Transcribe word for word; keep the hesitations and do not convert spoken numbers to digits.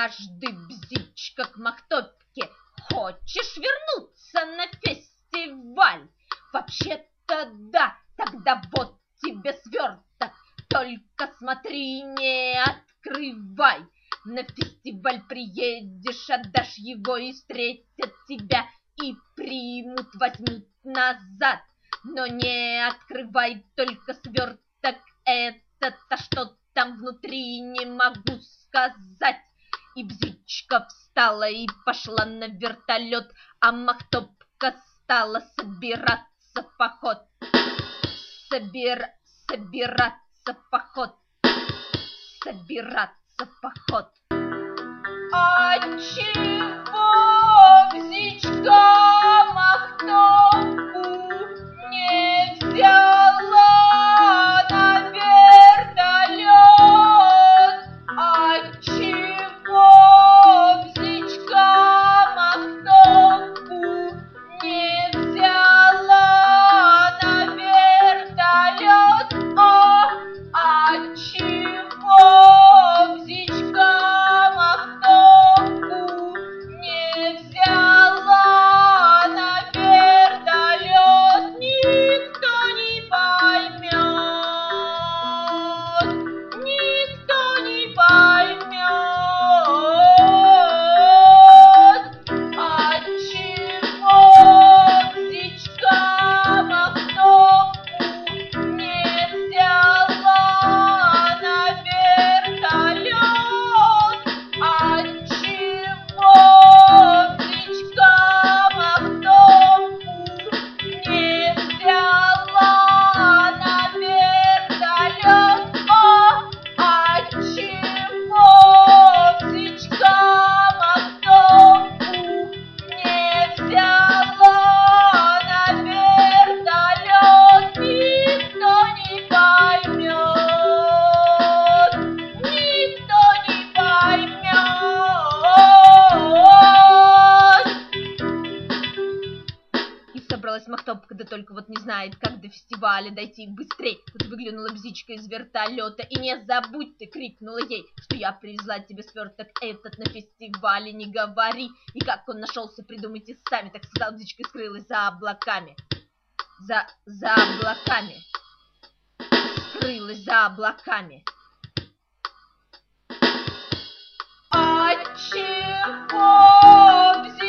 однажды Бзичка к Махтопке: хочешь вернуться на фестиваль? Вообще-то да, тогда вот тебе сверток, только смотри, не открывай. На фестиваль приедешь, отдашь его, и встретят тебя, и примут, возьмут назад. Но не открывай только сверток этот, а что там внутри, не могу сказать. И Бзичка встала и пошла на вертолет, а Махтопка стала собираться в поход. Собир... Собираться в поход. Собираться в поход. А чего Бзичка Махтопку не взяла на вертолет? А чего Бзичка Махтопку не взяла на вертолет? А, а чего Бзичка Махтопку не взяла на вертолет? Никто не поймет, никто не поймет. А чего Бзичка Махтопку не взяла на вертолет? А чего Бзичка Махтопку не взяла на вертолет? О, а чего Бзичка Махтопку не взяла на вертолет? Никто не поймет, никто не поймет. И собралась Махтопка, да только вот не знает, как до фестиваля дойти быстрей. Тут выглянула Бзичка из вертолета: и не забудь ты, крикнула ей, что я привезла тебе сверток этот на фестивале, не говори. И как он нашелся, придумайте сами, так сказала Бзичка и скрылась за облаками. За, за облаками. Скрылась за облаками. А чего